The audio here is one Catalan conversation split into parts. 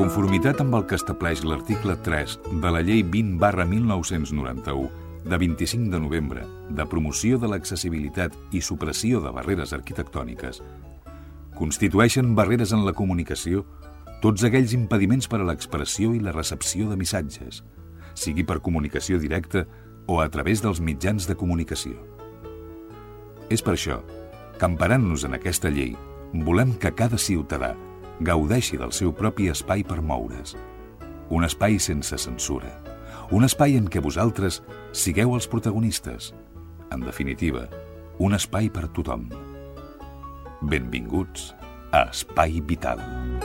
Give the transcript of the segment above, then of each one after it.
conformitat amb el que estableix l'article 3 de la Llei 20/1991 de 25 de novembre de promoció de l'accessibilitat i supressió de barreres arquitectòniques, constitueixen barreres en la comunicació tots aquells impediments per a l'expressió i la recepció de missatges, sigui per comunicació directa o a través dels mitjans de comunicació. És per això que, emparant-nos en aquesta llei, volem que cada ciutadà gaudeixi del seu propi espai per moure's. Un espai sense censura. Un espai en què vosaltres sigueu els protagonistes. En definitiva, un espai per tothom. Benvinguts a Espai Vital.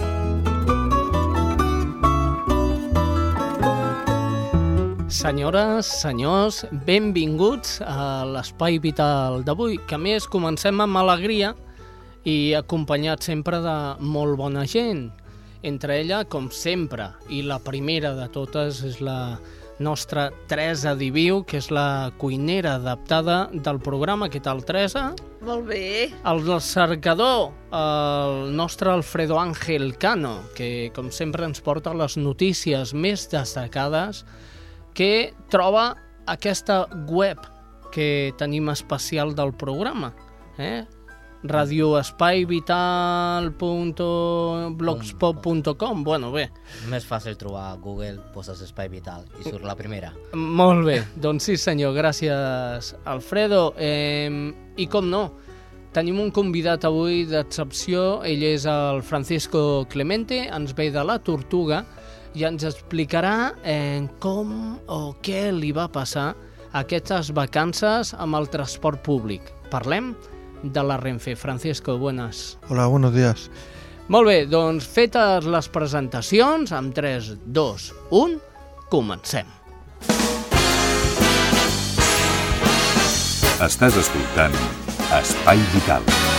Senyores, senyors, benvinguts a l'Espai Vital d'avui, que a més comencem amb alegria i acompanyat sempre de molt bona gent. Entre ella, com sempre, i la primera de totes és la nostra Teresa Diviu, que és la cuinera adaptada del programa. Què tal, Teresa? Molt bé. El cercador, el nostre Alfredo Ángel Cano, que com sempre ens porta les notícies més destacades que troba aquesta web que tenim especial del programa, radioespaivital.blogspot.com. Bueno, bé. Més fàcil trobar a Google, poses Espai Vital i surt la primera. Molt bé, doncs sí senyor, gràcies Alfredo. I com no, tenim un convidat avui d'excepció, ell és el Francisco Clemente, ens ve de la Tortuga i ens explicarà com o què li va passar aquestes vacances amb el transport públic. Parlem de la Renfe. Francisco, buenas. Hola, buenos días. Molt bé, doncs fetes les presentacions, amb 3, 2, 1, comencem. Estàs escoltant Espai Vital.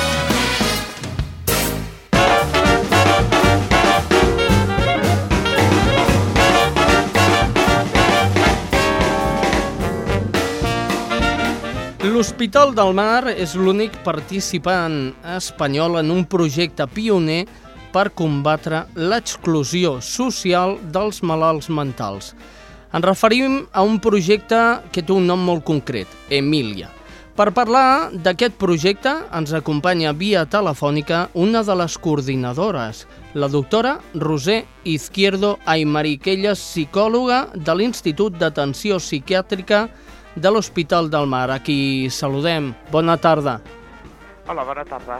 L'Hospital del Mar és l'únic participant espanyol en un projecte pioner per combatre l'exclusió social dels malalts mentals. Ens referim a un projecte que té un nom molt concret, Emília. Per parlar d'aquest projecte ens acompanya via telefònica una de les coordinadores, la doctora Roser Izquierdo Aymari, que ella és psicòloga de l'Institut d'Atenció Psiquiàtrica de l'Hospital del Mar. A qui saludem. Bona tarda. Hola, bona tarda.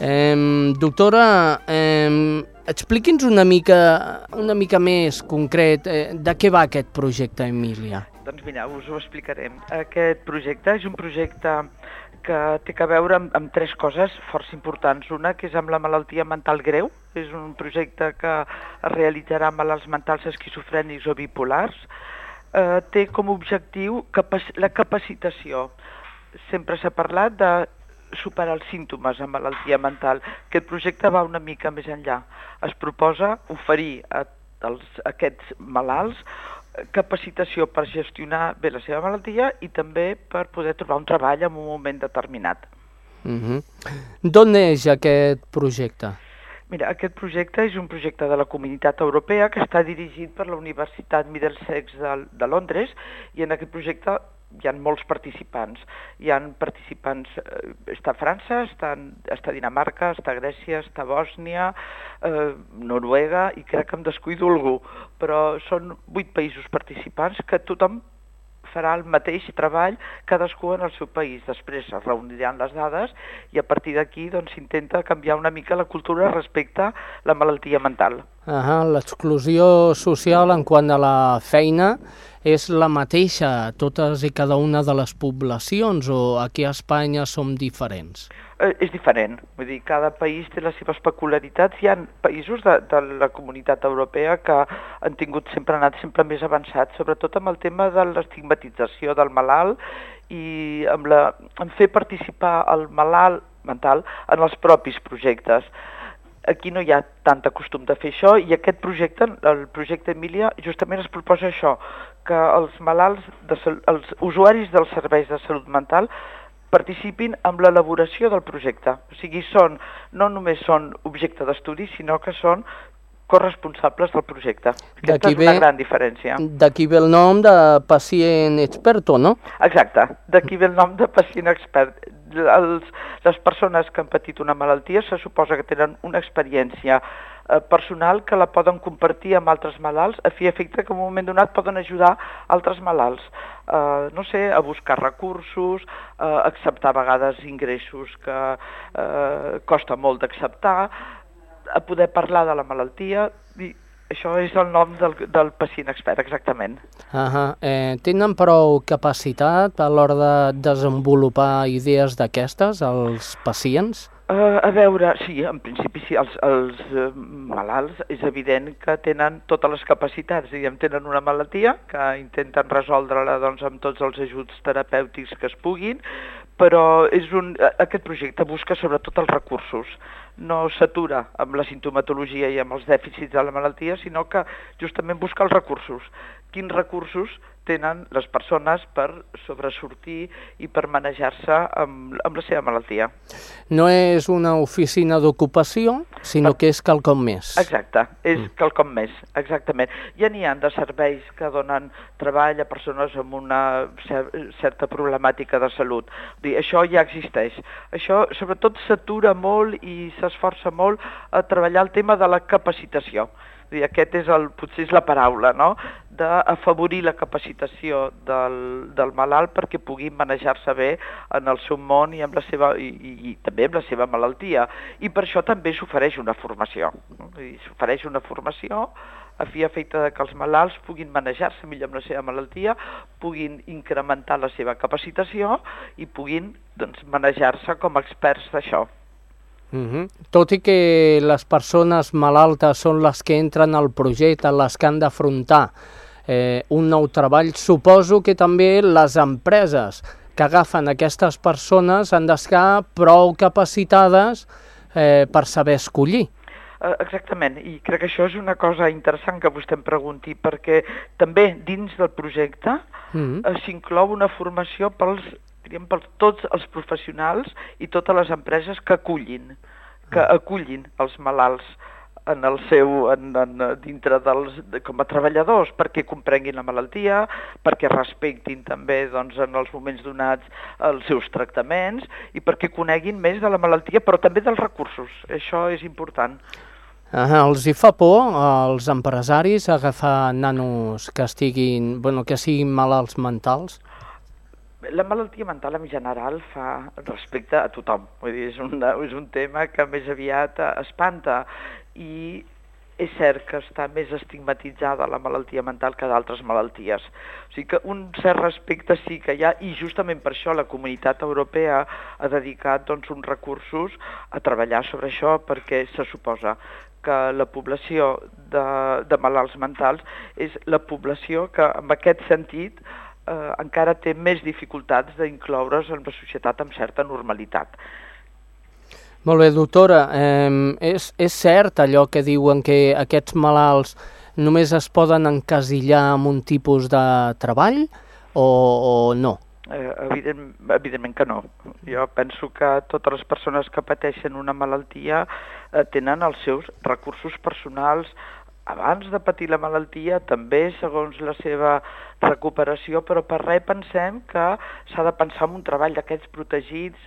Doctora, expliqui'ns una mica més concret de què va aquest projecte, Emília. Doncs mira, us ho explicarem. Aquest projecte és un projecte que té a veure amb tres coses força importants. Una, que és amb la malaltia mental greu. És un projecte que es realitzarà amb malalts mentals esquizofrènics o bipolars. Té com a objectiu la capacitació. Sempre s'ha parlat de superar els símptomes de malaltia mental. Aquest projecte va una mica més enllà. Es proposa oferir a aquests malalts capacitació per gestionar bé la seva malaltia i també per poder trobar un treball en un moment determinat. D'on neix aquest projecte? Mira, aquest projecte és un projecte de la Comunitat Europea que està dirigit per la Universitat Middlesex de Londres, i en aquest projecte hi ha molts participants. Hi ha participants, està a França, està a Dinamarca, està a Grècia, està a Bòsnia, Noruega, i crec que em descuido algú, però són 8 països participants que tothom farà el mateix treball, cadascú en el seu país. Després es reuniran les dades i a partir d'aquí s'intenta canviar una mica la cultura respecte a la malaltia mental. L'exclusió social en quant a la feina és la mateixa a totes i cada una de les poblacions, o aquí a Espanya som diferents? És diferent, vull dir, cada país té les seves peculiaritats. Hi ha països de la Comunitat Europea que han anat sempre més avançats, sobretot amb el tema de l'estigmatització del malalt i en fer participar el malalt mental en els propis projectes. Aquí no hi ha tant costum de fer això, i aquest projecte, el projecte Emília, justament es proposa això, que els malalts, els usuaris dels serveis de salut mental participin en l'elaboració del projecte. O sigui, no només són objecte d'estudi, sinó que són corresponsables del projecte. Aquesta és una gran diferència. D'aquí ve el nom de pacient experto, no? Exacte, d'aquí ve el nom de pacient expert. Les persones que han patit una malaltia se suposa que tenen una experiència personal que la poden compartir amb altres malalts a fi i efecte que en un moment donat poden ajudar altres malalts. No sé, a buscar recursos, a acceptar a vegades ingressos que costa molt d'acceptar, a poder parlar de la malaltia, i això és el nom del pacient expert, exactament. Tenen prou capacitat a l'hora de desenvolupar idees d'aquestes, els pacients? A veure, sí, en principi sí, els malalts és evident que tenen totes les capacitats, diguem, tenen una malaltia que intenten resoldre-la doncs, amb tots els ajuts terapèutics que es puguin, però aquest projecte busca sobretot els recursos. No s'atura amb la sintomatologia i amb els dèficits de la malaltia, sinó que justament busca els recursos. Quins recursos tenen les persones per sobresortir i per manejar-se amb la seva malaltia. No és una oficina d'ocupació, sinó que és quelcom més. Exacte, és quelcom més, exactament. Ja n'hi ha de serveis que donen treball a persones amb una certa problemàtica de salut. Això ja existeix. Això sobretot s'atura molt i s'esforça molt a treballar el tema de la capacitació. Aquest potser és la paraula, no? D'afavorir la capacitació del malalt perquè pugui manejar-se bé en el seu món i també amb la seva malaltia. I per això també s'ofereix una formació. S'ofereix una formació a fi i efecte que els malalts puguin manejar-se millor amb la seva malaltia, puguin incrementar la seva capacitació i puguin manejar-se com a experts d'això. Tot i que les persones malaltes són les que entren al projecte, les que han d'afrontar un nou treball, suposo que també les empreses que agafen aquestes persones han d'estar prou capacitades per saber escollir. Exactament, i crec que això és una cosa interessant que vostè em pregunti, perquè també dins del projecte s'inclou una formació per tots els professionals i totes les empreses que acullin els malalts com a treballadors, perquè comprenguin la malaltia, perquè respectin també en els moments donats els seus tractaments i perquè coneguin més de la malaltia, però també dels recursos. Això és important. Els hi fa por als empresaris agafar nanos que siguin malalts mentals? La malaltia mental en general fa respecte a tothom. Vull dir, és un tema que més aviat espanta i és cert que està més estigmatitzada la malaltia mental que d'altres malalties. O sigui que un cert respecte sí que hi ha i justament per això la Comunitat Europea ha dedicat uns recursos a treballar sobre això perquè se suposa que la població de malalts mentals és la població que en aquest sentit encara té més dificultats d'incloure's en la societat amb certa normalitat. Molt bé, doctora, és cert allò que diuen que aquests malalts només es poden encasillar en un tipus de treball o no? Evidentment que no. Jo penso que totes les persones que pateixen una malaltia tenen els seus recursos personals abans de patir la malaltia, també segons la seva recuperació, però per res pensem que s'ha de pensar en un treball d'aquests protegits,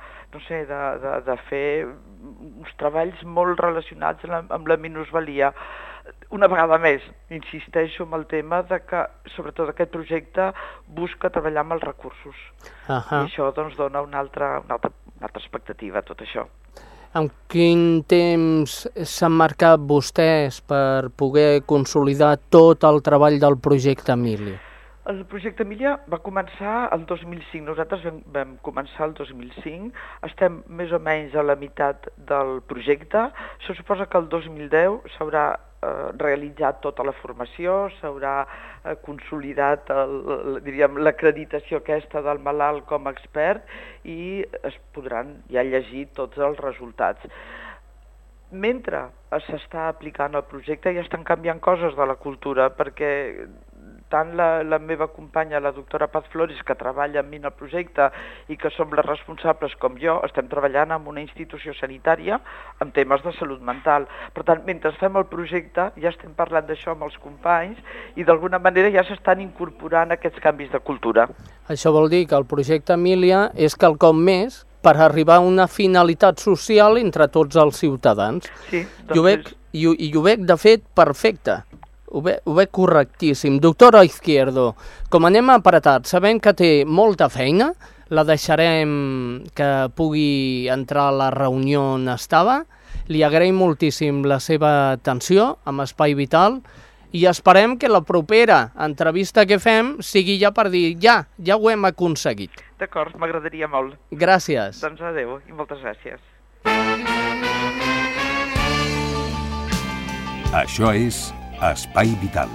de fer uns treballs molt relacionats amb la minusvalia. Una vegada més, insisteixo en el tema de que, sobretot aquest projecte, busca treballar amb els recursos. I això dona una altra expectativa, tot això. En quin temps s'han marcat vostès per poder consolidar tot el treball del projecte Emília? El projecte Emília va començar el 2005, nosaltres vam començar el 2005, estem més o menys a la meitat del projecte, se suposa que el 2010 s'haurà realitzat tota la formació, s'haurà consolidat l'acreditació aquesta del malalt com a expert i es podran ja llegir tots els resultats. Mentre s'està aplicant el projecte ja estan canviant coses de la cultura perquè tant la meva companya, la doctora Paz Flores, que treballa amb mi en el projecte i que som les responsables, com jo, estem treballant en una institució sanitària en temes de salut mental. Per tant, mentre fem el projecte ja estem parlant d'això amb els companys i d'alguna manera ja s'estan incorporant aquests canvis de cultura. Això vol dir que el projecte Emília és quelcom més per arribar a una finalitat social entre tots els ciutadans. Sí, doncs I ho veig, de fet, perfecte. Ho veig correctíssim. Doctora Izquierdo, com anem apretats, sabem que té molta feina, la deixarem que pugui entrar a la reunió on estava. Li agraïm moltíssim la seva atenció amb Espai Vital i esperem que la propera entrevista que fem sigui ja per dir ja ho hem aconseguit. D'acord, m'agradaria molt. Gràcies. Doncs adeu i moltes gràcies. Això és Espai Vital.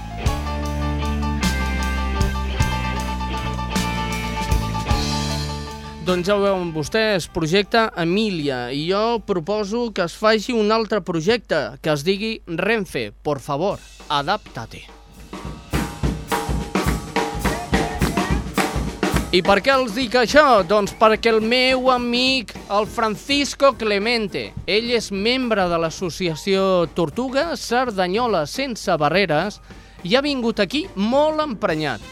Doncs ja ho veuen vostès, projecte Emília, i jo proposo que es faci un altre projecte, que es digui Renfe, por favor, adáptate. I per què els dic això? Doncs perquè el meu amic, el Francisco Clemente, ell és membre de l'associació Tortuga Cerdanyola Sense Barreres i ha vingut aquí molt emprenyat,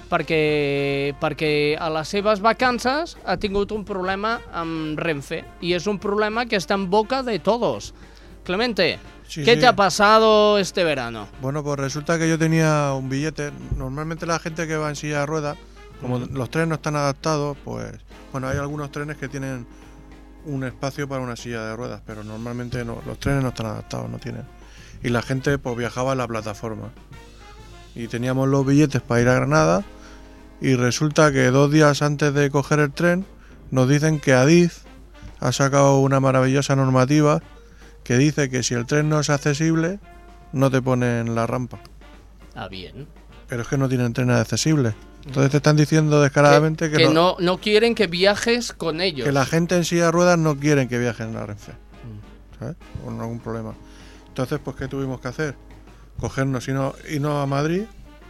perquè a les seves vacances ha tingut un problema amb Renfe i és un problema que està en boca de todos. Clemente, ¿qué te ha pasado este verano? Bueno, pues resulta que yo tenía un billete. Normalmente la gente que va en silla de ruedas, como los trenes no están adaptados, pues bueno, hay algunos trenes que tienen un espacio para una silla de ruedas, pero normalmente no, los trenes no están adaptados, no tienen. Y la gente pues viajaba en la plataforma. Y teníamos los billetes para ir a Granada y resulta que 2 días antes de coger el tren nos dicen que Adif ha sacado una maravillosa normativa que dice que si el tren no es accesible no te ponen la rampa. Ah, bien. Pero es que no tienen trenes accesibles. Entonces te están diciendo descaradamente que no quieren que viajes con ellos. Que la gente en silla de ruedas no quieren que viajen a Renfe. ¿Sabes? Con algún problema. Entonces, pues, ¿qué tuvimos que hacer? Cogernos y no a Madrid.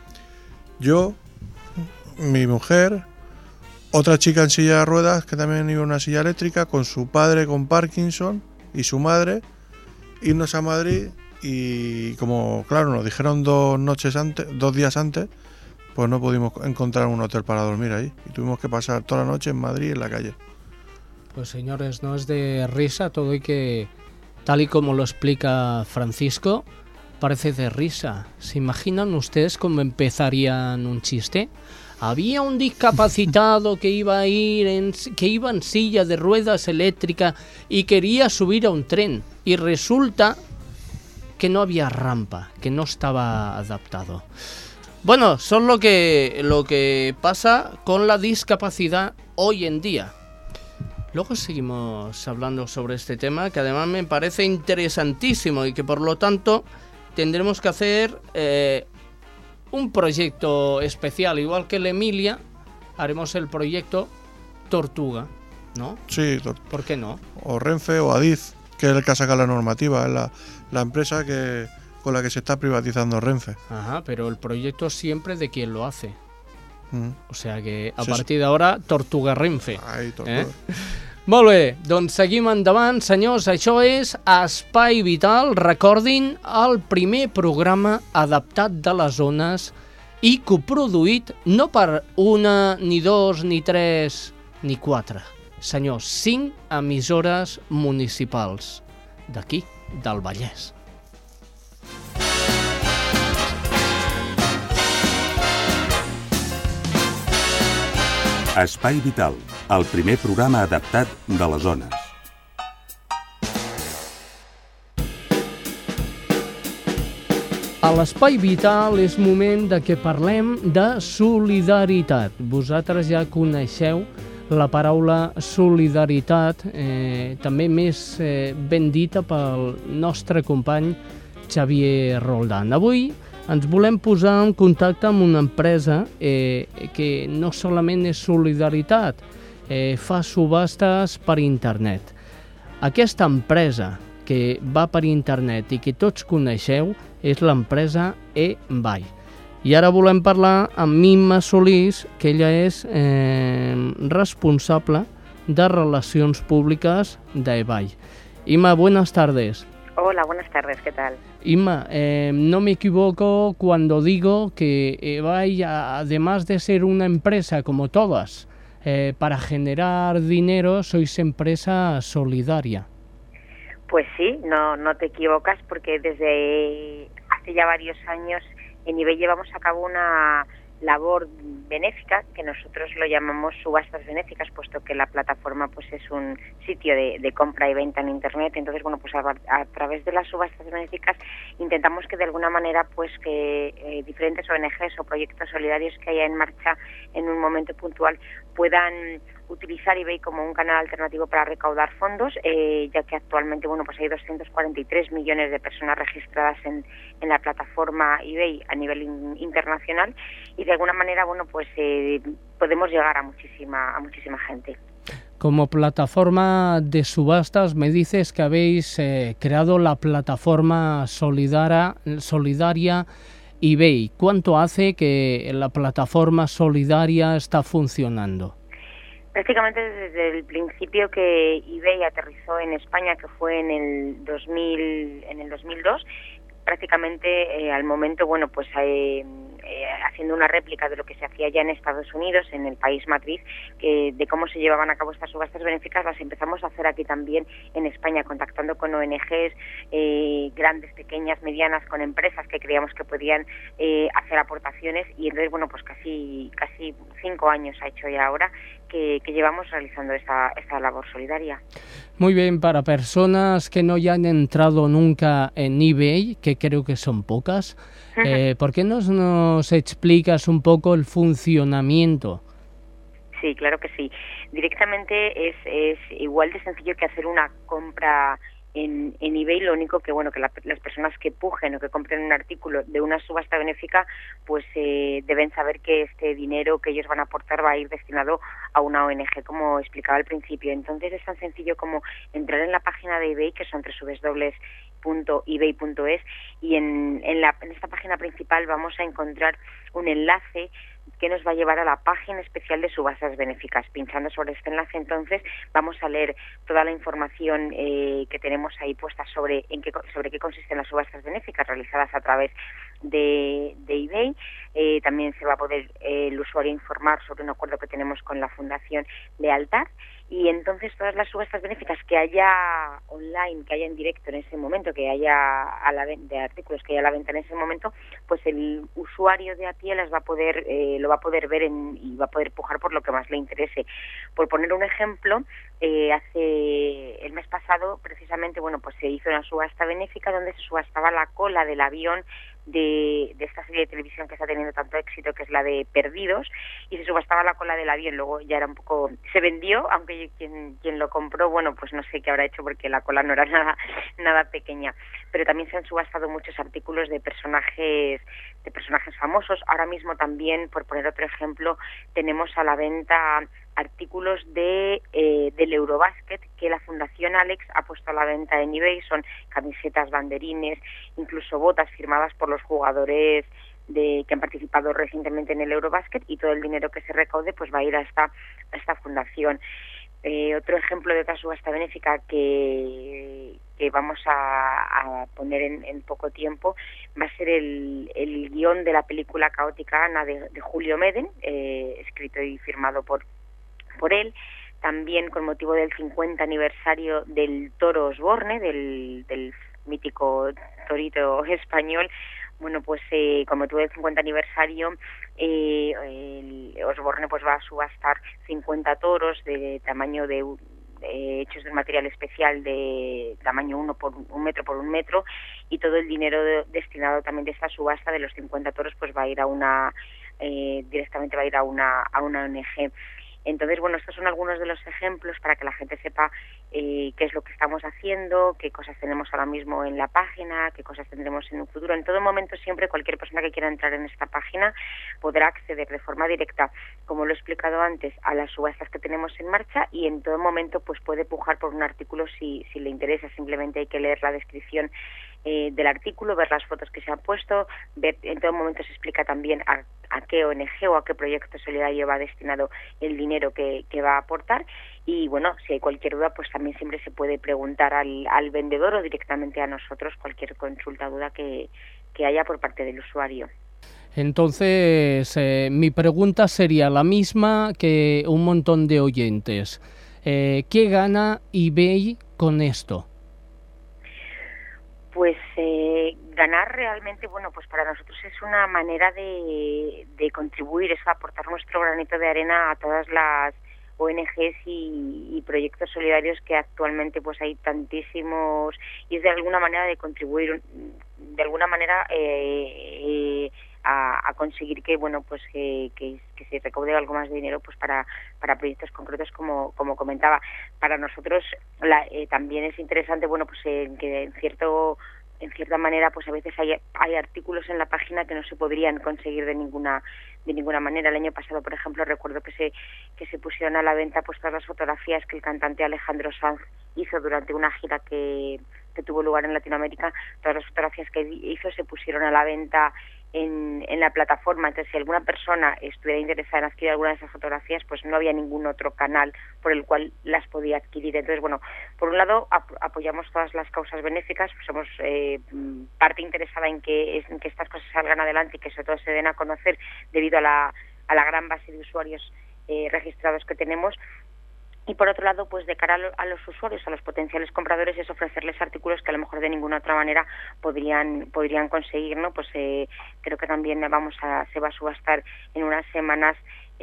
Yo, mi mujer, otra chica en silla de ruedas que también iba en una silla eléctrica, con su padre con Parkinson y su madre, irnos a Madrid y como, claro, nos dijeron 2 días antes, pues no pudimos encontrar un hotel para dormir ahí y tuvimos que pasar toda la noche en Madrid en la calle. Pues señores, no es de risa todo y que, tal y como lo explica Francisco, parece de risa. ¿Se imaginan ustedes cómo empezarían un chiste? Había un discapacitado que iba en silla de ruedas eléctrica y quería subir a un tren y resulta que no había rampa, que no estaba adaptado. Bueno, son lo que pasa con la discapacidad hoy en día. Luego seguimos hablando sobre este tema, que además me parece interesantísimo y que por lo tanto tendremos que hacer un proyecto especial. Igual que el Emília, haremos el proyecto Tortuga, ¿no? Sí. ¿Por qué no? O Renfe o Adif, que es el que ha sacado la normativa, es la empresa con la que se está privatizando Renfe. Ajá, pero el proyecto siempre de quien lo hace. O sea que a Sí, partir d'ara, Tortuga Renfe. Ai, Tortuga. Molt bé, doncs seguim endavant, senyors. Això és Espai Vital. Recordin, el primer programa adaptat de les zones i coproduït no per 1, ni 2, ni 3, ni 4. Senyors, 5 emissores municipals d'aquí, del Vallès. Espai Vital, el primer programa adaptat de les zones. A l'Espai Vital és moment de que parlem de solidaritat. Vosaltres ja coneixeu la paraula solidaritat, també més ben dita pel nostre company Xavier Roldán. Avui ens volem posar en contacte amb una empresa que no solament és solidaritat, fa subhastes per internet. Aquesta empresa que va per internet i que tots coneixeu és l'empresa eBay. I ara volem parlar amb Imma Solís, que ella és responsable de Relacions Públicas de eBay. Imma, buenas tardes. Hola, buenas tardes, ¿qué tal? Imma, no me equivoco cuando digo que eBay, además de ser una empresa como todas, para generar dinero, sois empresa solidaria. Pues sí, no te equivocas, porque desde hace ya varios años en eBay llevamos a cabo una labor benéfica, que nosotros lo llamamos subastas benéficas, puesto que la plataforma pues es un sitio de compra y venta en internet. Entonces, bueno, pues a través de las subastas benéficas intentamos que de alguna manera pues que diferentes ONGs o proyectos solidarios que haya en marcha en un momento puntual puedan utilizar eBay como un canal alternativo para recaudar fondos, ya que actualmente, bueno, pues hay 243 millones de personas registradas en la plataforma eBay a nivel internacional, y de alguna manera, bueno, pues podemos llegar a muchísima gente. Como plataforma de subastas, me dices que habéis creado la plataforma solidaria eBay. ¿Cuánto hace que la plataforma solidaria está funcionando? Prácticamente desde el principio que eBay aterrizó en España, que fue en el 2002, prácticamente al momento, bueno, pues haciendo una réplica de lo que se hacía ya en Estados Unidos, en el país matriz, de cómo se llevaban a cabo estas subastas benéficas, las empezamos a hacer aquí también en España, contactando con ONGs, grandes, pequeñas, medianas, con empresas que creíamos que podían hacer aportaciones, y entonces, bueno, pues casi 5 años ha hecho ya ahora que llevamos realizando esta labor solidaria. Muy bien, para personas que no hayan entrado nunca en eBay, que creo que son pocas, ¿por qué nos explicas un poco el funcionamiento? Sí, claro que sí. Directamente es igual de sencillo que hacer una compra en eBay. Lo único que, bueno, que las personas que pujen o que compren un artículo de una subasta benéfica, pues deben saber que este dinero que ellos van a aportar va a ir destinado a una ONG, como explicaba al principio. Entonces es tan sencillo como entrar en la página de eBay, que son www.ebay.es, y en esta página principal vamos a encontrar un enlace que nos va a llevar a la página especial de subastas benéficas. Pinchando sobre este enlace, entonces, vamos a leer toda la información que tenemos ahí puesta sobre qué consisten las subastas benéficas realizadas a través de eBay. También se va a poder el usuario informar sobre un acuerdo que tenemos con la Fundación Lealtad. Y entonces todas las subastas benéficas que haya online, que haya en directo en ese momento, que haya de artículos que haya a la venta en ese momento, pues el usuario de a pie lo va a poder ver y va a poder pujar por lo que más le interese. Por poner un ejemplo, hace el mes pasado precisamente, bueno, pues se hizo una subasta benéfica donde se subastaba la cola del avión de esta serie de televisión que está teniendo tanto éxito, que es la de Perdidos, y se subastaba la cola del avión. Luego ya era un poco, se vendió, aunque quien lo compró, bueno, pues no sé qué habrá hecho, porque la cola no era nada pequeña. Pero también se han subastado muchos artículos de personajes famosos. Ahora mismo también, por poner otro ejemplo, tenemos a la venta artículos del Eurobasket que la Fundación Alex ha puesto a la venta en eBay. Son camisetas, banderines, incluso botas firmadas por los jugadores que han participado recientemente en el Eurobasket, y todo el dinero que se recaude pues va a ir a esta fundación. Otro ejemplo de otra subasta benéfica que vamos a poner en poco tiempo va a ser el guión de la película Caótica Ana de Julio Meden, escrito y firmado por él. También con motivo del 50 aniversario del Toro Osborne, del mítico torito español, bueno, pues con motivo del 50 aniversario, Osborne pues va a subastar 50 toros de tamaño hechos de material especial de tamaño 1 metro por 1 metro, y todo el dinero destinado también de esta subasta de los 50 toros pues va a ir directamente va a ir a una ONG. Entonces, bueno, estos son algunos de los ejemplos para que la gente sepa qué es lo que estamos haciendo, qué cosas tenemos ahora mismo en la página, qué cosas tendremos en un futuro. En todo momento, siempre cualquier persona que quiera entrar en esta página podrá acceder de forma directa, como lo he explicado antes, a las subastas que tenemos en marcha, y en todo momento pues puede pujar por un artículo si le interesa. Simplemente hay que leer la descripción del artículo, ver las fotos que se han puesto, ver, en todo momento se explica también a qué ONG o a qué proyecto solidario va destinado el dinero que va a aportar. Y bueno, si hay cualquier duda, pues también siempre se puede preguntar al vendedor o directamente a nosotros cualquier consulta, duda que haya por parte del usuario. Entonces, mi pregunta sería la misma que un montón de oyentes. ¿Qué gana eBay con esto? Pues ganar realmente, bueno, pues para nosotros es una manera de contribuir, es aportar nuestro granito de arena a todas las ONGs y proyectos solidarios que actualmente pues hay tantísimos, y es de alguna manera de contribuir, de alguna manera a conseguir que bueno pues que se recaude algo más de dinero pues para proyectos concretos como comentaba. Para nosotros también es interesante bueno pues que en cierta manera pues a veces hay artículos en la página que no se podrían conseguir de ninguna manera. El año pasado, por ejemplo, recuerdo que se pusieron a la venta pues todas las fotografías que el cantante Alejandro Sanz hizo durante una gira que tuvo lugar en Latinoamérica. Todas las fotografías que hizo se pusieron a la venta en la plataforma. Entonces, si alguna persona estuviera interesada en adquirir alguna de esas fotografías, pues no había ningún otro canal por el cual las podía adquirir. Entonces, bueno, por un lado apoyamos todas las causas benéficas, somos parte interesada en que estas cosas salgan adelante y que sobre todo se den a conocer debido a la gran base de usuarios registrados que tenemos. Y por otro lado, pues de cara a los usuarios, a los potenciales compradores, es ofrecerles artículos que a lo mejor de ninguna otra manera podrían conseguir, ¿no? Pues creo que también se va a subastar en unas semanas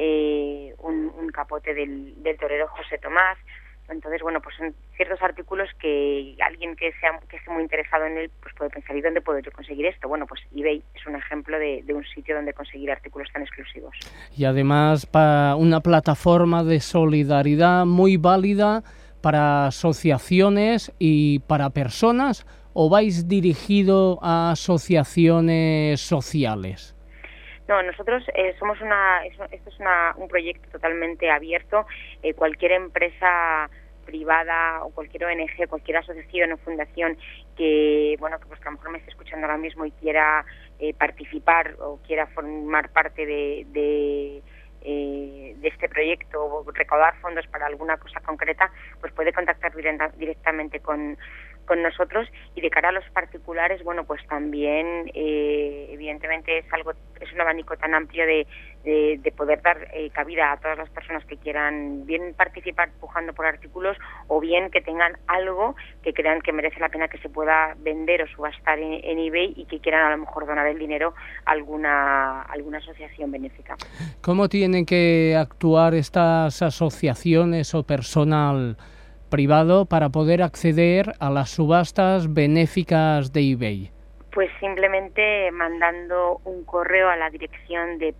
un capote del torero José Tomás. Entonces, bueno, pues son ciertos artículos que alguien que esté muy interesado en él, pues puede pensar, ¿y dónde puedo yo conseguir esto? Bueno, pues eBay es un ejemplo de un sitio donde conseguir artículos tan exclusivos. Y además, para una plataforma de solidaridad muy válida para asociaciones y para personas, ¿o vais dirigido a asociaciones sociales? No, nosotros somos esto es un proyecto totalmente abierto. Cualquier empresa privada o cualquier ONG, cualquier asociación o fundación que a lo mejor me esté escuchando ahora mismo y quiera participar o quiera formar parte de este proyecto o recaudar fondos para alguna cosa concreta, pues puede contactar directamente con nosotros. Y de cara a los particulares, bueno, pues también evidentemente es un abanico tan amplio de poder dar cabida a todas las personas que quieran bien participar pujando por artículos o bien que tengan algo que crean que merece la pena que se pueda vender o subastar en eBay y que quieran a lo mejor donar el dinero a alguna asociación benéfica. ¿Cómo tienen que actuar estas asociaciones o personal privado para poder acceder a las subastas benéficas de eBay? Pues simplemente mandando un correo a la dirección de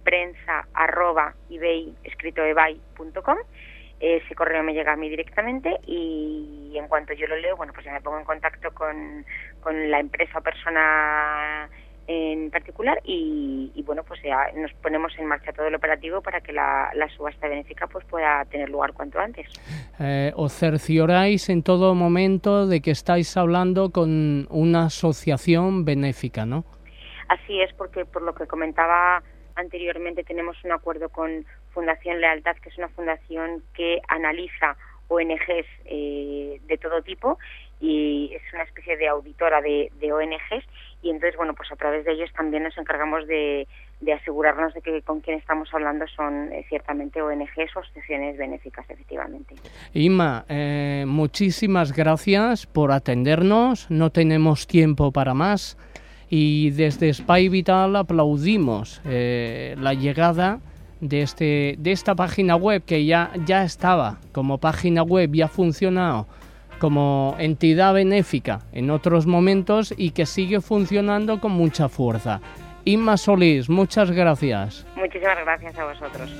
prensa@ebay.com. Ese correo me llega a mí directamente y en cuanto yo lo leo, bueno, pues ya me pongo en contacto con la empresa o persona en particular y bueno, pues ya nos ponemos en marcha todo el operativo para que la subasta benéfica pues pueda tener lugar cuanto antes. Os cercioráis en todo momento de que estáis hablando con una asociación benéfica, ¿no? Así es, porque por lo que comentaba anteriormente tenemos un acuerdo con Fundación Lealtad, que es una fundación que analiza ONGs de todo tipo y es una especie de auditora de ONGs, y entonces, bueno, pues a través de ellos también nos encargamos de asegurarnos de que con quien estamos hablando son ciertamente ONGs o asociaciones benéficas, efectivamente. Inma, muchísimas gracias por atendernos, no tenemos tiempo para más y desde Espai Vital aplaudimos la llegada de esta página web que ya estaba como página web, ya ha funcionado como entidad benéfica en otros momentos y que sigue funcionando con mucha fuerza. Inma Solís, muchas gracias. Muchísimas gracias a vosotros.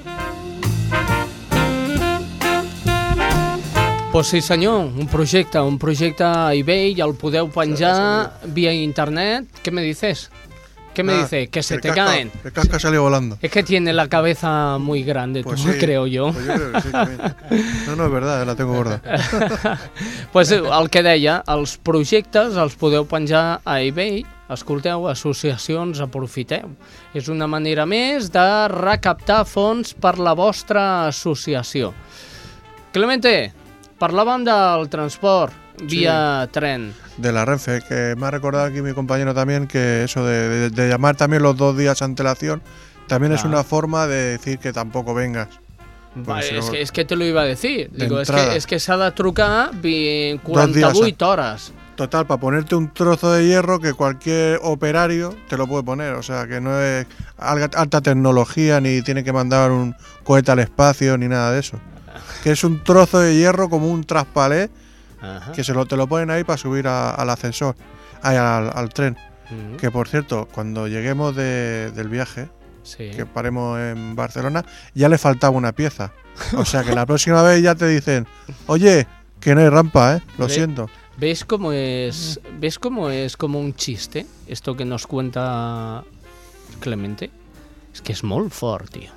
Pues sí senyor, un projecte a eBay, el podeu penjar via internet. Què me dices? ¿Qué me dice? Que se te caen. El casco salió volando. Es que tiene la cabeza muy grande, Pues tú, sí, creo yo. Pues yo creo que sí, también. No, és veritat, la tengo gorda. Pues el que deia, els projectes els podeu penjar a eBay. Escolteu, associacions, aprofiteu. És una manera més de recaptar fons per la vostra associació. Clemente, parlàvem del transport vía tren. De la Renfe, que me ha recordado aquí mi compañero también que eso de llamar también los 2 días antelación también es una forma de decir que tampoco vengas. Es que te lo iba a decir. Digo, es que s'ha de trucar 48 hores. Total, para ponerte un trozo de hierro que cualquier operario te lo puede poner. O sea, que no es alta tecnología, ni tiene que mandar un cohete al espacio, ni nada de eso. Que es un trozo de hierro como un traspalé, que te lo ponen ahí para subir al ascensor, al tren. Que por cierto, cuando lleguemos del viaje, que paremos en Barcelona, ya le faltaba una pieza. O sea que la próxima vez ya te dicen, oye, que no hay rampa, lo siento. ¿Ves cómo es como un chiste esto que nos cuenta Clemente? Es que es molt fort, tío.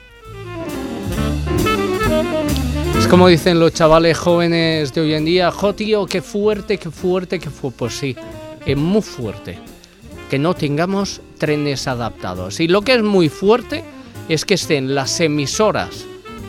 Es como dicen los chavales jóvenes de hoy en día, jo, tío, qué fuerte, qué fuerte, qué fuerte. Pues sí, es muy fuerte que no tengamos trenes adaptados. Y lo que es muy fuerte es que estén las emisoras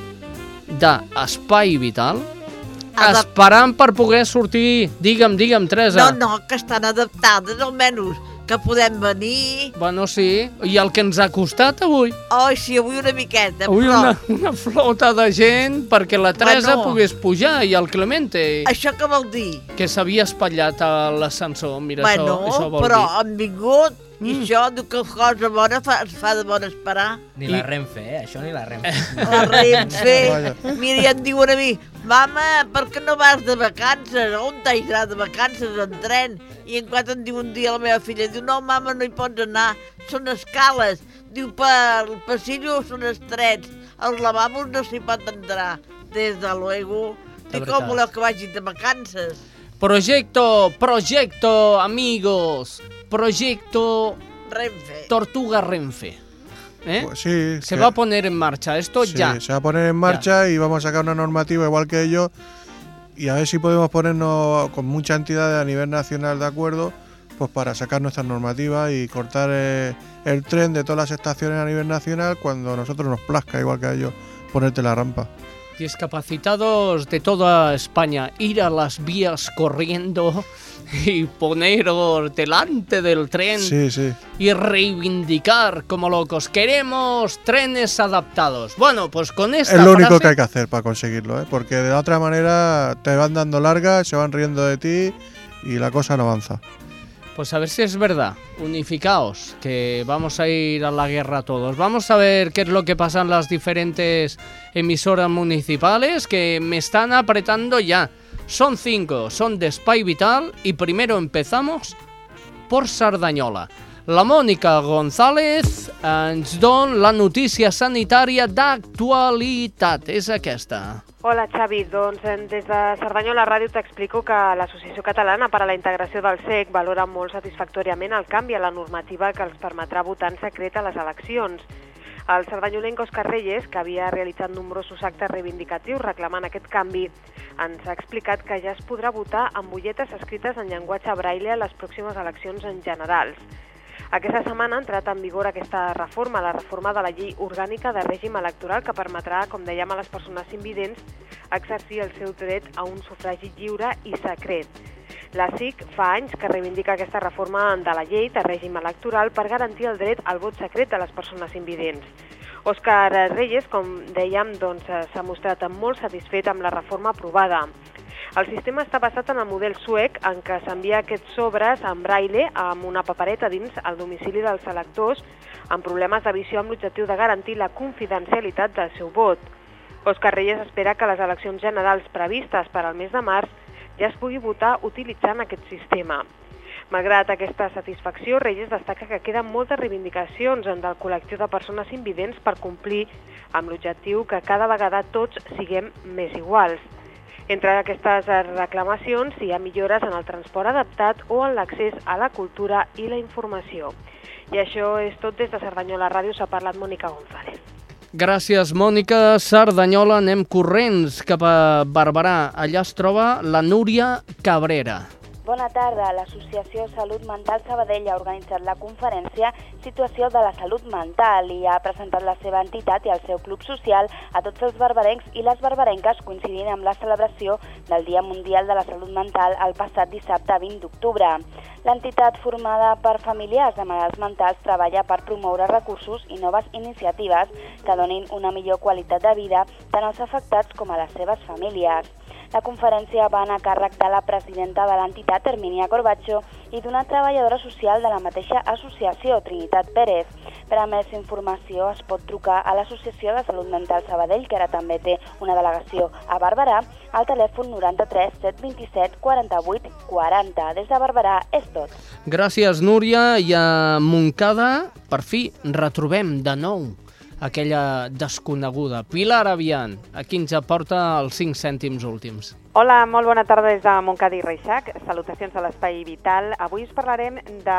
d'Espai Vital esperant per poder sortir. Digue'm, Teresa. No, que estan adaptades, almenys, que podem venir. Bueno, sí, i el que ens ha costat avui. Ai, sí, avui una miqueta, avui però... una flota de gent perquè la Teresa pogués pujar i el Clemente... Això què vol dir? Que s'havia espatllat a l'ascensor, mira, bueno, això vol dir. Però han vingut i això diu que cosa bona fa de bona esperar. Ni la Renfe, això ni la Renfe. La Renfe, mira, ja em diuen a mi, mama, per què no vas de vacances? On t'has anat de vacances en tren? I en quan em diu un dia la meva filla, diu, no, mama, no hi pots anar, són escales. Diu, per passillo són estrets, als lavabos no s'hi pot entrar. Des de luego, dic, com voleu que vagi de vacances? Proyecto, amigos, proyecto Renfe. Tortuga Renfe. Pues sí, se va a poner en marcha esto ya. Se va a poner en marcha y vamos a sacar una normativa igual que ellos y a ver si podemos ponernos con mucha entidad a nivel nacional de acuerdo, pues para sacar nuestras normativas y cortar el tren de todas las estaciones a nivel nacional cuando a nosotros nos plazca, igual que a ellos, ponerte la rampa. Discapacitados de toda España, ir a las vías corriendo y poneros delante del tren y reivindicar como locos. Queremos trenes adaptados. Bueno, pues con esta es lo único que hay que hacer para conseguirlo, porque de la otra manera te van dando largas, se van riendo de ti y la cosa no avanza. Pues a ver si es verdad. Unificaos, que vamos a ir a la guerra todos. Vamos a ver qué es lo que pasa en las diferentes emisoras municipales que me están apretando ya. Son 5, son de Espai Vital y primero empezamos por Cerdanyola. La Mònica González ens don la notícia sanitària d'actualitat. És aquesta. Hola, Xavi. Doncs des de Cerdanyola Ràdio t'explico que l'Associació Catalana per a la Integració del CEC valora molt satisfactòriament el canvi a la normativa que els permetrà votar en secret a les eleccions. El cerdanyolenc Òscar Reyes, que havia realitzat nombrosos actes reivindicatius reclamant aquest canvi, ens ha explicat que ja es podrà votar amb butlletes escrites en llenguatge braille a les pròximes eleccions en generals. Aquesta setmana ha entrat en vigor aquesta reforma, la reforma de la llei orgànica de règim electoral que permetrà, com dèiem, a les persones invidents exercir el seu dret a un sufragi lliure i secret. La CIC fa anys que reivindica aquesta reforma de la llei de règim electoral per garantir el dret al vot secret de les persones invidents. Òscar Reyes, com dèiem, s'ha mostrat molt satisfet amb la reforma aprovada. El sistema està basat en el model suec en què s'envia aquests sobres en braille amb una papereta dins al domicili dels electors amb problemes de visió amb l'objectiu de garantir la confidencialitat del seu vot. Òscar Reyes espera que les eleccions generals previstes per al mes de març ja es pugui votar utilitzant aquest sistema. Malgrat aquesta satisfacció, Reyes destaca que queden moltes reivindicacions del col·lectiu de persones invidents per complir amb l'objectiu que cada vegada tots siguem més iguals. Entre aquestes reclamacions hi ha millores en el transport adaptat o en l'accés a la cultura i la informació. I això és tot des de Cerdanyola Ràdio, s'ha parlat Mònica González. Gràcies, Mònica. Cerdanyola, anem corrents cap a Barberà. Allà es troba la Núria Cabrera. Bona tarda. L'Associació Salut Mental Sabadell ha organitzat la conferència Situació de la Salut Mental i ha presentat la seva entitat i el seu club social a tots els barberencs i les barberenques, coincidint amb la celebració del Dia Mundial de la Salut Mental el passat dissabte 20 d'octubre. L'entitat, formada per familiars de malalts mentals, treballa per promoure recursos i noves iniciatives que donin una millor qualitat de vida tant als afectats com a les seves famílies. La conferència va anar a càrrec de la presidenta de l'entitat, Hermínia Corbacho, i d'una treballadora social de la mateixa associació, Trinitat Pérez. Per a més informació es pot trucar a l'Associació de Salut Mental Sabadell, que ara també té una delegació a Barberà, al telèfon 93 727 48 40. Des de Barberà és tot. Gràcies, Núria. I a Montcada, per fi, retrobem de nou aquella desconeguda. Pilar Avian, aquí ens aporta els 5 cèntims últims. Hola, molt bona tarda des de Montcada i Reixac. Salutacions a l'Espai Vital. Avui us parlarem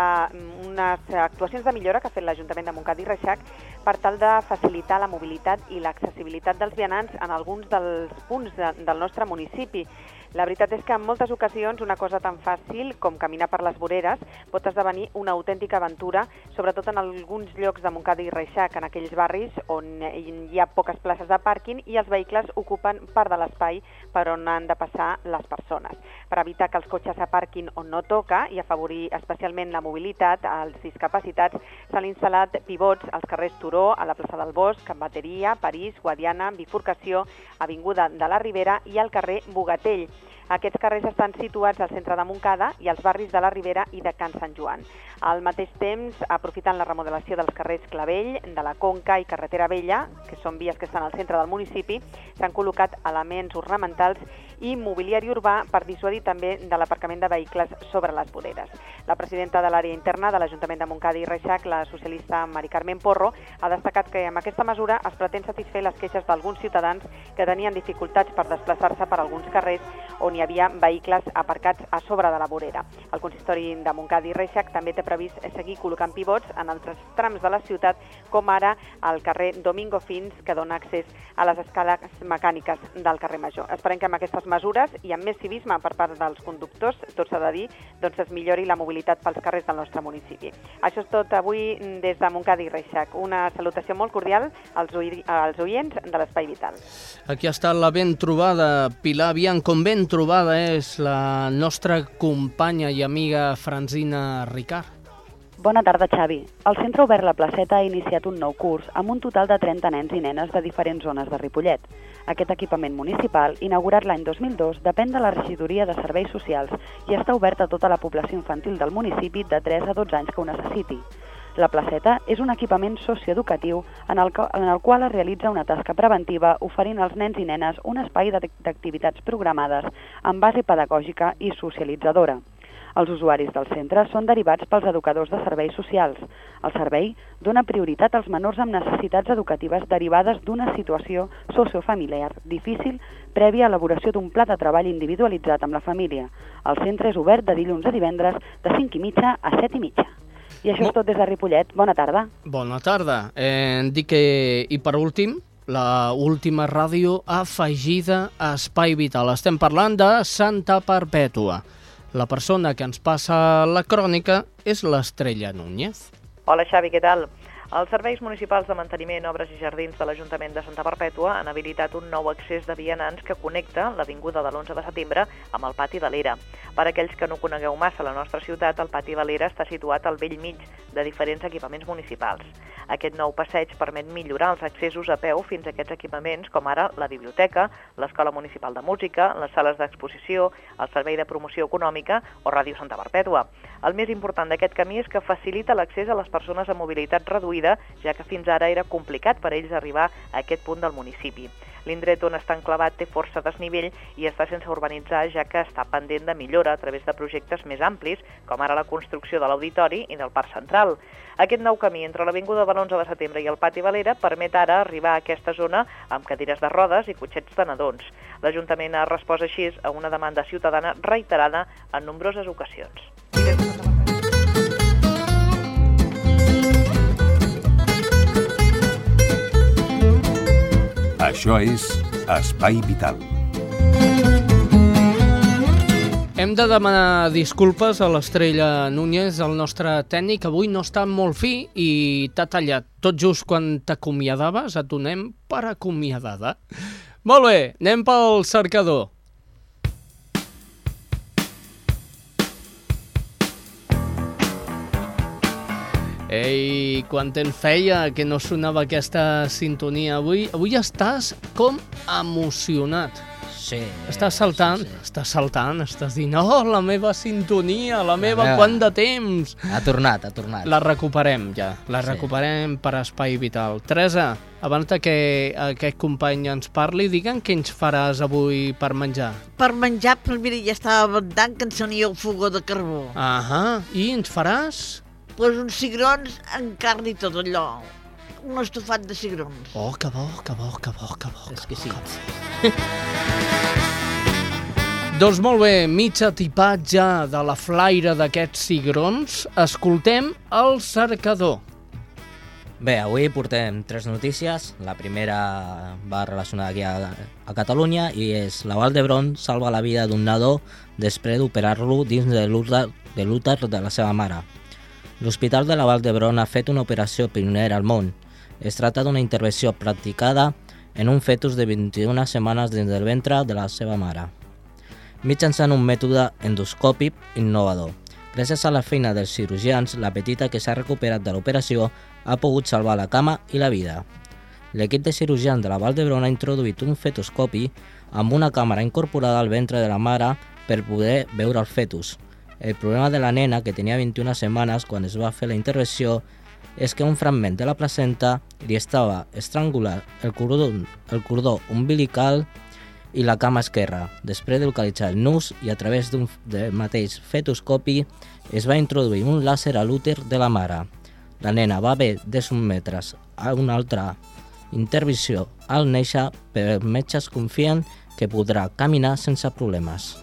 d'unes actuacions de millora que ha fet l'Ajuntament de Montcada i Reixac per tal de facilitar la mobilitat i l'accessibilitat dels vianants en alguns dels punts del nostre municipi. La veritat és que en moltes ocasions una cosa tan fàcil com caminar per les voreres pot esdevenir una autèntica aventura, sobretot en alguns llocs de Montcada i Reixac, en aquells barris on hi ha poques places de pàrquing i els vehicles ocupen part de l'espai per on han de passar les persones. Per evitar que els cotxes aparquin on no toca i afavorir especialment la mobilitat als discapacitats, s'han instal·lat pivots als carrers Turó, a la plaça del Bosc, Can Bateria, París, Guadiana, Bifurcació, Avinguda de la Ribera i al carrer Bogatell. Aquests carrers estan situats al centre de Montcada i als barris de la Ribera i de Can Sant Joan. Al mateix temps, aprofitant la remodelació dels carrers Clavell, de la Conca i Carretera Vella, que són vies que estan al centre del municipi, s'han col·locat elements ornamentals i mobiliari urbà per dissuadir també de l'aparcament de vehicles sobre les voreres. La presidenta de l'àrea interna de l'Ajuntament de Montcada i Reixac, la socialista Mari Carmen Porro, ha destacat que amb aquesta mesura es pretén satisfer les queixes d'alguns ciutadans que tenien dificultats per desplaçar-se per alguns carrers on hi havia vehicles aparcats a sobre de la vorera. El consistori de Montcada i Reixac també té previst seguir col·locant pivots en altres trams de la ciutat, com ara al carrer Domingo Fins, que dona accés a les escales mecàniques del carrer Major. Esperem que amb aquestes mesures i amb més civisme per part dels conductors, tot s'ha de dir, doncs es millori la mobilitat pels carrers del nostre municipi. Això és tot avui des de Montcada i Reixac. Una salutació molt cordial als oients de l'Espai Vital. Aquí està la ben trobada, Pilar Avian, com ben trobada és la nostra companya i amiga Francina Ricard. Bona tarda, Xavi. El Centre Obert La Placeta ha iniciat un nou curs amb un total de 30 nens i nenes de diferents zones de Ripollet. Aquest equipament municipal, inaugurat l'any 2002, depèn de la Regidoria de Serveis Socials i està obert a tota la població infantil del municipi de 3 a 12 anys que ho necessiti. La Placeta és un equipament socioeducatiu en el qual es realitza una tasca preventiva oferint als nens i nenes un espai d'activitats programades amb base pedagògica i socialitzadora. Els usuaris del centre són derivats pels educadors de serveis socials. El servei dona prioritat als menors amb necessitats educatives derivades d'una situació sociofamiliar difícil prèvia a l'elaboració d'un pla de treball individualitzat amb la família. El centre és obert de dilluns a divendres de 5:30 a 7:30. I això és tot des de Ripollet. Bona tarda. Bona tarda. Dic que, i per últim, la última ràdio afegida a Espai Vital. Estem parlant de Santa Perpètua. La persona que ens passa la crònica és l'Estrella Núñez. Hola Xavi, què tal? Els serveis municipals de manteniment, obres i jardins de l'Ajuntament de Santa Perpètua han habilitat un nou accés de vianants que connecta l'avinguda de l'11 de setembre amb el pati de l'Era. Per aquells que no conegueu massa la nostra ciutat, el pati de l'Era està situat al bell mig de diferents equipaments municipals. Aquest nou passeig permet millorar els accessos a peu fins a aquests equipaments, com ara la biblioteca, l'Escola Municipal de Música, les sales d'exposició, el Servei de Promoció Econòmica o Ràdio Santa Perpètua. El més important d'aquest camí és que facilita l'accés a les persones amb mobilitat reduïda, ja que fins ara era complicat per ells arribar a aquest punt del municipi. L'indret on està enclavat té força desnivell i està sense urbanitzar, ja que està pendent de millora a través de projectes més amplis, com ara la construcció de l'auditori i del Parc Central. Aquest nou camí entre l'Avinguda de l'11 de setembre i el Pati Valera permet ara arribar a aquesta zona amb cadires de rodes i cotxets de nadons. L'Ajuntament ha respost així a una demanda ciutadana reiterada en nombroses ocasions. Això és Espai Vital. Hem de demanar disculpes a l'Estrella Núñez, el nostre tècnic. Avui no està molt fi i t'ha tallat. Tot just quan t'acomiadaves, et donem per acomiadada. Molt bé, anem pel cercador. Ei, quant temps feia que no sonava aquesta sintonia. Avui estàs com emocionat. Sí. Estàs saltant, estàs dient, oh, la meva sintonia, la meva, quant de temps. Ha tornat. La recuperem ja, recuperem per Espai Vital. Teresa, abans que aquest company ens parli, digue'm què ens faràs avui per menjar. Per menjar, doncs mira, ja estava ventant que encenia el fogó de carbó. Ahà, i ens faràs? Doncs uns cigrons en carn i tot allò. Un estofat de cigrons. Oh, que bo. Exquisit. Doncs molt bé, mig atipat ja de la flaire d'aquests cigrons, escoltem el cercador. Bé, avui portem 3 notícies. La primera va relacionada aquí a Catalunya i és la Vall d'Hebron salva la vida d'un nadó després d'operar-lo dins de l'úter de la seva mare. L'Hospital de la Vall d'Hebron ha fet una operació pionera al món. Es tracta d'una intervenció practicada en un fetus de 21 setmanes dins del ventre de la seva mare, mitjançant un mètode endoscòpic innovador. Gràcies a la feina dels cirurgians, la petita que s'ha recuperat de l'operació ha pogut salvar la cama i la vida. L'equip de cirurgians de la Vall d'Hebron ha introduït un fetoscopi amb una càmera incorporada al ventre de la mare per poder veure el fetus. El problema de la nena, que tenia 21 setmanes quan es va fer la intervenció, és que un fragment de la placenta li estava estrangulant el cordó umbilical i la cama esquerra. Després de localitzar el nus i a través del mateix fetoscopi es va introduir un làser a l'úter de la mare. La nena va haver de sotmetre's a una altra intervenció al néixer, però els metges confien que podrà caminar sense problemes.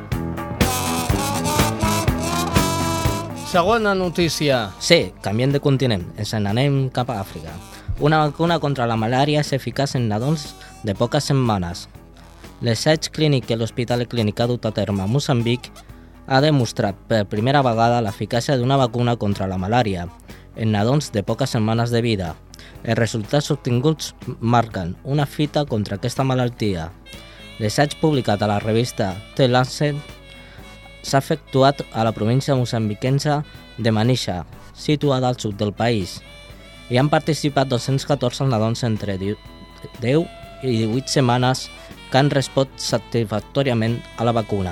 Segona notícia. Sí, canviem de continent, ens n'anem cap a Àfrica. Una vacuna contra la malària és eficaç en nadons de poques setmanes. L'assaig clínic que l'Hospital Clínic ha dut a terme a Moçambic ha demostrat per primera vegada l'eficàcia d'una vacuna contra la malària en nadons de poques setmanes de vida. Els resultats obtinguts marquen una fita contra aquesta malaltia. L'assaig publicat a la revista The Lancet s'ha efectuat a la província moçambiquense de Manisha, situada al sud del país. Hi han participat 214 nadons entre 10 i 18 setmanes que han respost satisfactòriament a la vacuna.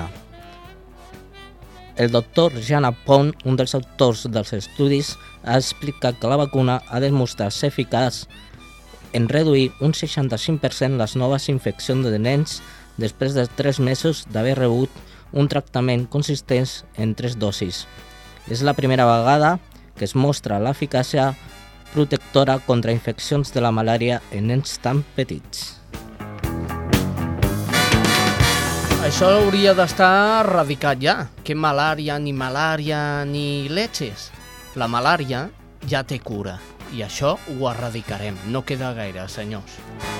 El doctor Jana Pont, un dels autors dels estudis, ha explicat que la vacuna ha demostrat ser eficaç en reduir un 65% les noves infeccions de nens després de 3 mesos d'haver rebut un tractament consistent en 3 dosis. És la primera vegada que es mostra l'eficàcia protectora contra infeccions de la malària en nens tan petits. Això hauria d'estar erradicat ja. Que malària, ni leches. La malària ja té cura i això ho erradicarem. No queda gaire, senyors.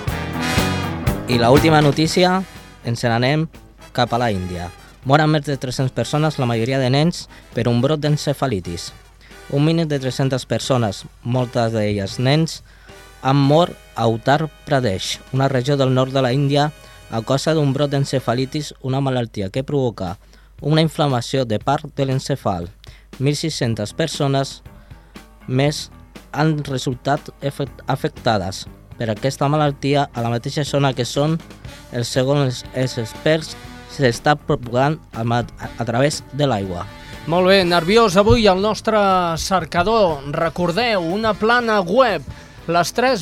I l'última notícia, ens n'anem cap a la Índia. Moren més de 300 persones, la majoria de nens, per un brot d'encefalitis. Un mínim de 300 persones, moltes d'elles nens, han mort a Uttar Pradesh, una regió del nord de la Índia, a causa d'un brot d'encefalitis, una malaltia que provoca una inflamació de part de l'encefal. 1.600 persones més han resultat afectades per aquesta malaltia a la mateixa zona que són, segons els experts, s'està propagant a través de l'aigua. Molt bé, nerviós avui el nostre cercador. Recordeu, una plana web, les 3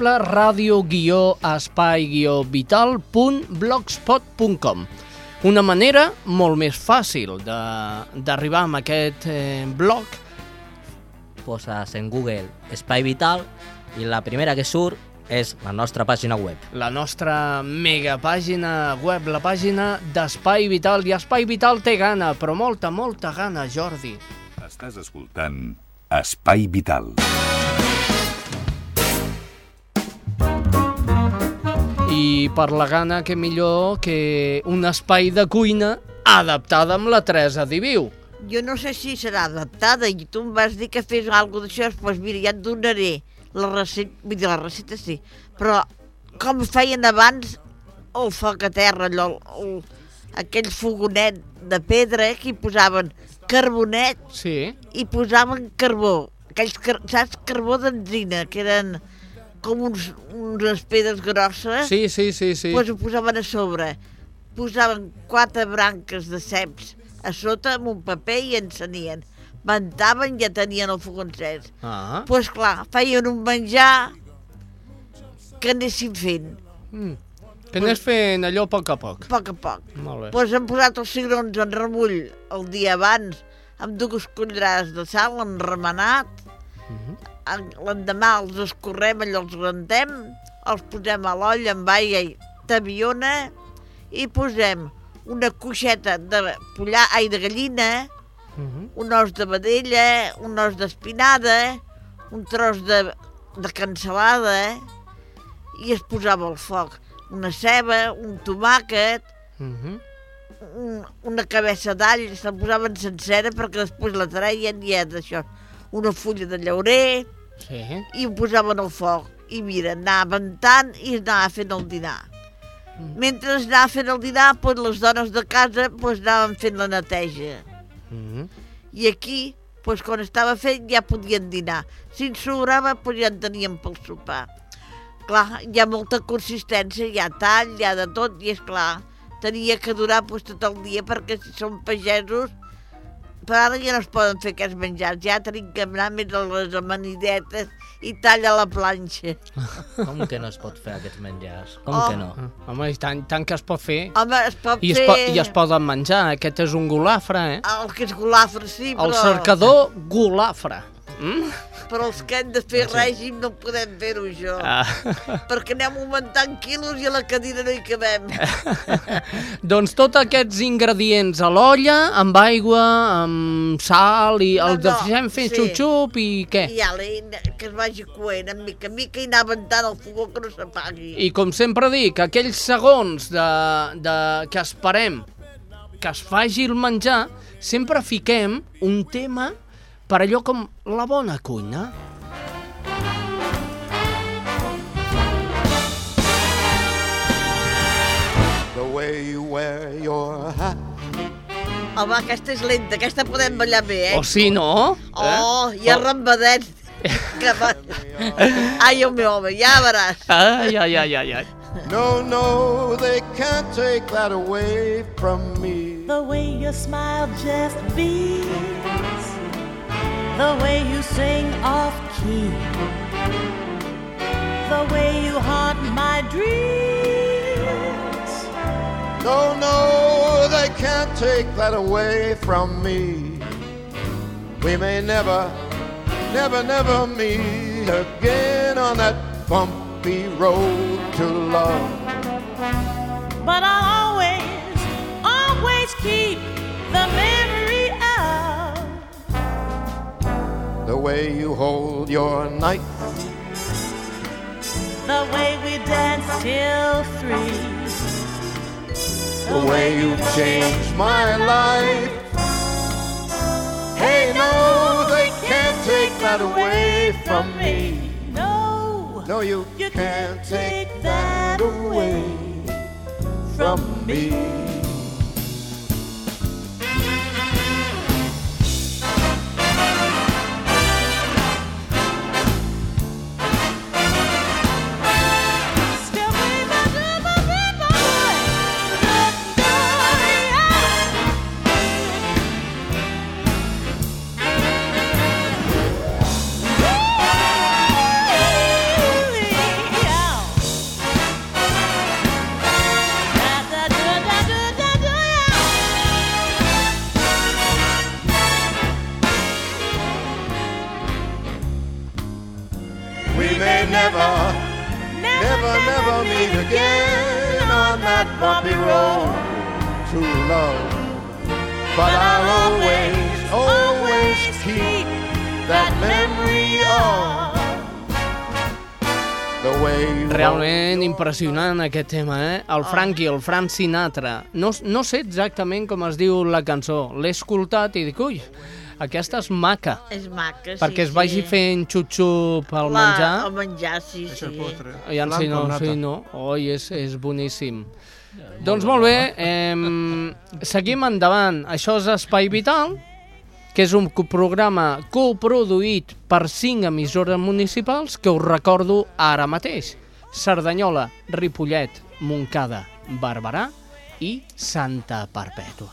radio-espai-vital.blogspot.com. Una manera molt més fàcil d'arribar a aquest blog. Poses en Google Espai Vital i la primera que surt és la nostra pàgina web. La nostra mega pàgina web, la pàgina d'Espai Vital. I Espai Vital té gana, però molta gana, Jordi. Estàs escoltant Espai Vital. I per la gana, que millor que un espai de cuina adaptada amb la Teresa Diviu. Jo no sé si serà adaptada, i tu em vas dir que fes alguna d'això, doncs mira, ja et donaré la recepta, vull dir, la recepta sí, però com feien abans el foc a terra, allò, aquell fogonet de pedra, que hi posaven carbonet i posaven carbó, aquells, saps, carbó d'enzina, que eren com unes pedres grosses. Sí. Doncs ho posaven a sobre, posaven 4 branques de ceps a sota amb un paper i encenien. Ventaven i ja tenien el foc encès. Doncs clar, feien un menjar que anéssim fent. Que anés fent allò a poc a poc. A poc a poc. Molt bé. Doncs hem posat els cigrons en remull el dia abans, amb 2 cullerades de sal, en remenat. L'endemà els escorrem, allò els rentem, els posem a l'olla amb aigua i tabiona i posem una cuixeta de de gallina, un os de vedella, un os d'espinada, un tros de cansalada, i es posava al foc una ceba, un tomàquet, una cabeça d'all, se la posaven sencera perquè després la treien i d'això, una fulla de llaurer, i ho posaven al foc. I mira, anava ventant i anava fent el dinar. Mentre anava fent el dinar, doncs les dones de casa anaven fent la neteja. I aquí, quan estava fet, ja podien dinar. Si ens sobrava, ja en teníem pel sopar. Clar, hi ha molta consistència, hi ha tall, hi ha de tot, i és clar, tenia que durar tot el dia, perquè si són pagesos, però ara ja no es poden fer aquests menjars, ja tenim que anar més a les amanidetes i talla la planxa. Com que no es pot fer aquests menjars? Com que no? Home, i tant que es pot fer. Home, es pot I fer... I es poden menjar, aquest és un golafre, El que és golafre, sí, però... El cercador golafre. Però els que hem de fer règim no podem fer-ho, això. Perquè anem augmentant quilos i a la cadira no hi cabem. Doncs tots aquests ingredients a l'olla, amb aigua, amb sal, i els deixem fent xup-xup i què? I que es vagi coent, en mica i anar ventant el fogó que no s'apagui. I com sempre dic, aquells segons que esperem que es faci el menjar, sempre fiquem un tema per allò com la bona cuina. The way you wear your hat. Home, aquesta és lenta, aquesta podem ballar bé, O sí, no? Hi ha rambadets. Ai, el meu home, ja veràs. Ai. No, they can't take that away from me. The way your smile just beams, the way you sing off key, the way you haunt my dreams. No, they can't take that away from me. We may never meet again on that bumpy road to love. But I'll always keep the memory of the way you hold your knife, the way we dance till 3, the way you changed my life. Hey, no, they can't take that away from me. No, you can't take that away from me. Never meet again on that bumpy road to love. But I'll always keep that memory of the way. Realment impressionant aquest tema, El Frankie, el Frank Sinatra. No sé exactament com es diu la cançó. L'he escoltat i dic, ui, aquesta és maca. És maca, sí. Perquè es vagi fent xup-xup al menjar. El menjar, sí. És el postre. Ja si no. Oi, és boníssim. Doncs molt bé, seguim endavant. Això és Espai Vital, que és un programa coproduït per 5 emissores municipals que us recordo ara mateix. Cerdanyola, Ripollet, Montcada, Barberà i Santa Perpètua.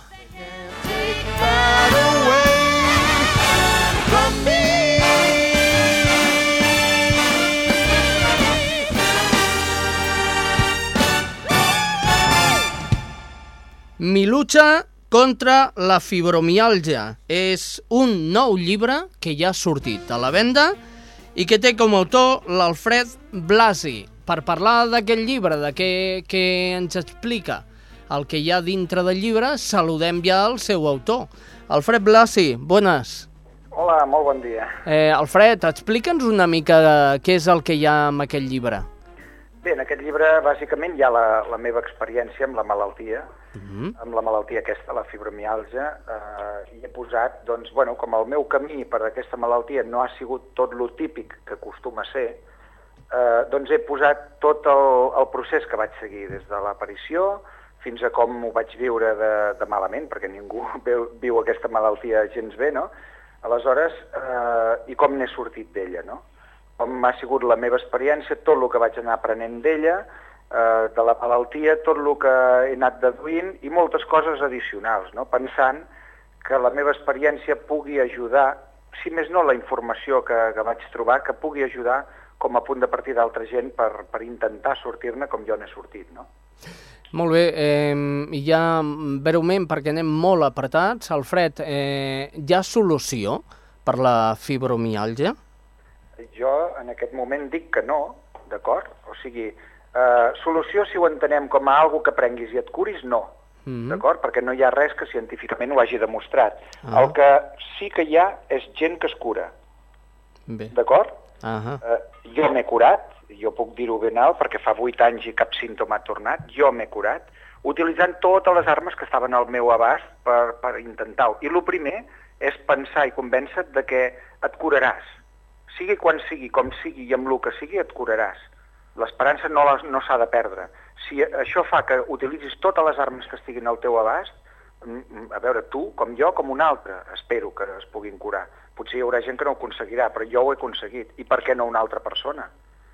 Mi lucha contra la fibromialgia és un nou llibre que ja ha sortit a la venda i que té com a autor l'Alfred Blasi. Per parlar d'aquest llibre, de què ens explica el que hi ha dintre del llibre, saludem ja el seu autor. Alfred Blasi, bones. Hola, molt bon dia. Alfred, explica'ns una mica què és el que hi ha en aquest llibre. Bé, en aquest llibre bàsicament hi ha la meva experiència amb la malaltia, amb la malaltia aquesta, la fibromialgia, i he posat, doncs, bueno, com el meu camí per aquesta malaltia no ha sigut tot lo típic que acostuma a ser, doncs he posat tot el procés que vaig seguir, des de l'aparició fins a com ho vaig viure de malament, perquè ningú viu aquesta malaltia gens bé, no? Aleshores, i com n'he sortit d'ella, no? Com ha sigut la meva experiència, tot el que vaig anar aprenent d'ella, de la malaltia, tot el que he anat deduint i moltes coses addicionals, no? Pensant que la meva experiència pugui ajudar, si més no la informació que vaig trobar, que pugui ajudar com a punt de partida d'altra gent per intentar sortir-ne com jo n'he sortit, no? Molt bé, ja breument, perquè anem molt apretats, Alfred, hi ha solució per la fibromialgia? Jo en aquest moment dic que no, d'acord? O sigui, solució si ho entenem com a algo que prenguis i et curis, no, d'acord? Perquè no hi ha res que científicament ho hagi demostrat. El que sí que hi ha és gent que es cura, d'acord? Jo m'he curat, jo puc dir-ho ben alt, perquè fa 8 anys i cap símptoma ha tornat, jo m'he curat, utilitzant totes les armes que estaven al meu abast per intentar-ho. I el primer és pensar i convèncer-te de que et curaràs. Sigui quan sigui, com sigui i amb el que sigui, et curaràs. L'esperança no s'ha de perdre. Si això fa que utilitzis totes les armes que estiguin al teu abast, a veure, tu, com jo, com un altre, espero que es puguin curar. Potser hi haurà gent que no ho aconseguirà, però jo ho he aconseguit. I per què no una altra persona?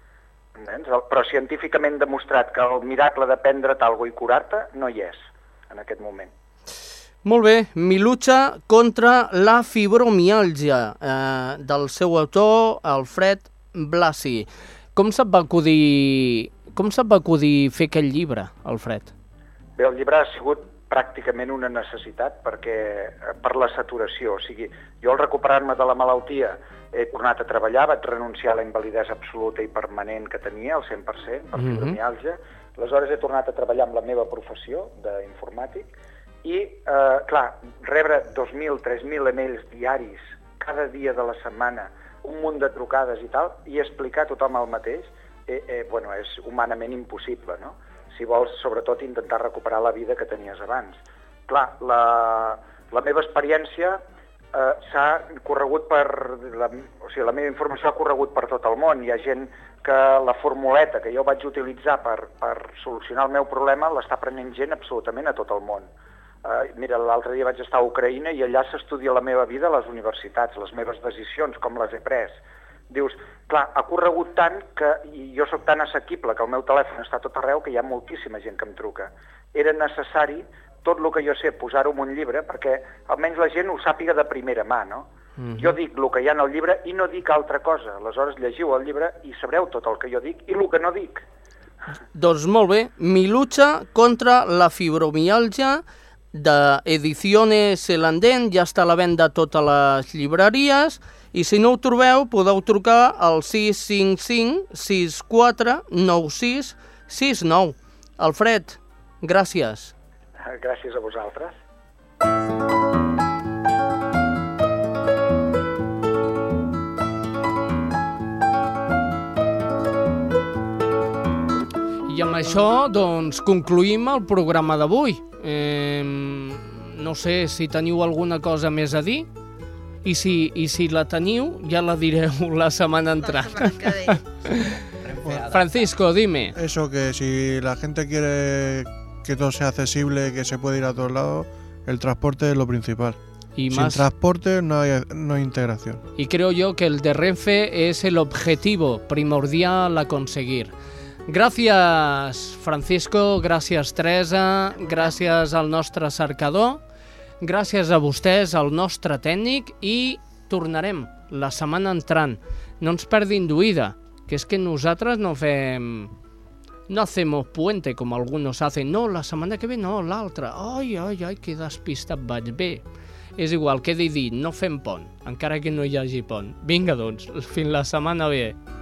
Però científicament demostrat que el miracle de prendre't alguna cosa i curar-te no hi és en aquest moment. Molt bé, Mi lucha contra la fibromialgia, del seu autor, Alfred Blasi. Com se't va acudir fer aquest llibre, Alfred? Bé, el llibre ha sigut pràcticament una necessitat per la saturació. O sigui, jo al recuperar-me de la malaltia he tornat a treballar, vaig renunciar a la invalidesa absoluta i permanent que tenia, al 100%, per fibromialgia. Aleshores he tornat a treballar amb la meva professió d'informàtic i, clar, rebre 2.000, 3.000 emails diaris cada dia de la setmana, un munt de trucades i tal, i explicar a tothom el mateix, bueno, és humanament impossible, no? Si vols, sobretot, intentar recuperar la vida que tenies abans. Clar, la meva experiència s'ha corregut o sigui, la meva informació ha corregut per tot el món. Hi ha gent que la formuleta que jo vaig utilitzar per solucionar el meu problema l'està prenent gent absolutament a tot el món. Mira, l'altre dia vaig estar a Ucraïna i allà s'estudia la meva vida a les universitats, les meves decisions, com les he pres. Dius, clar, ha corregut tant i jo sóc tan assequible que el meu telèfon està a tot arreu que hi ha moltíssima gent que em truca. Era necessari tot el que jo sé posar-ho en un llibre perquè almenys la gent ho sàpiga de primera mà, no? Jo dic el que hi ha en el llibre i no dic altra cosa. Aleshores llegiu el llibre i sabreu tot el que jo dic i el que no dic. Doncs molt bé, Mi lucha contra la fibromialgia, de Ediciones Elandén, ja està a la venda a totes les llibreries, i si no ho trobeu podeu trucar al 655 64 96 69. Alfred, gràcies. Gràcies a vosaltres. I amb això, doncs, concluïm el programa d'avui. No sé si teniu alguna cosa més a dir, i si la teniu, ja la direu la setmana entrant. Francisco, dime. Eso, que si la gente quiere que todo sea accesible, que se puede ir a todos lados, el transporte es lo principal. Y sin transporte no hay integración. Y creo yo que el de Renfe es el objetivo primordial a conseguir. Gràcies, Francisco, gràcies, Teresa, gràcies al nostre cercador, gràcies a vostès, al nostre tècnic, i tornarem la setmana entrant. No ens perdin d'oïda, que és que nosaltres no hacemos puente com algunos hacen. No, la setmana que ve no, l'altra. Ai, que despistat vaig. Bé, és igual, quedi dit, no fem pont, encara que no hi hagi pont. Vinga, doncs, fins la setmana ve.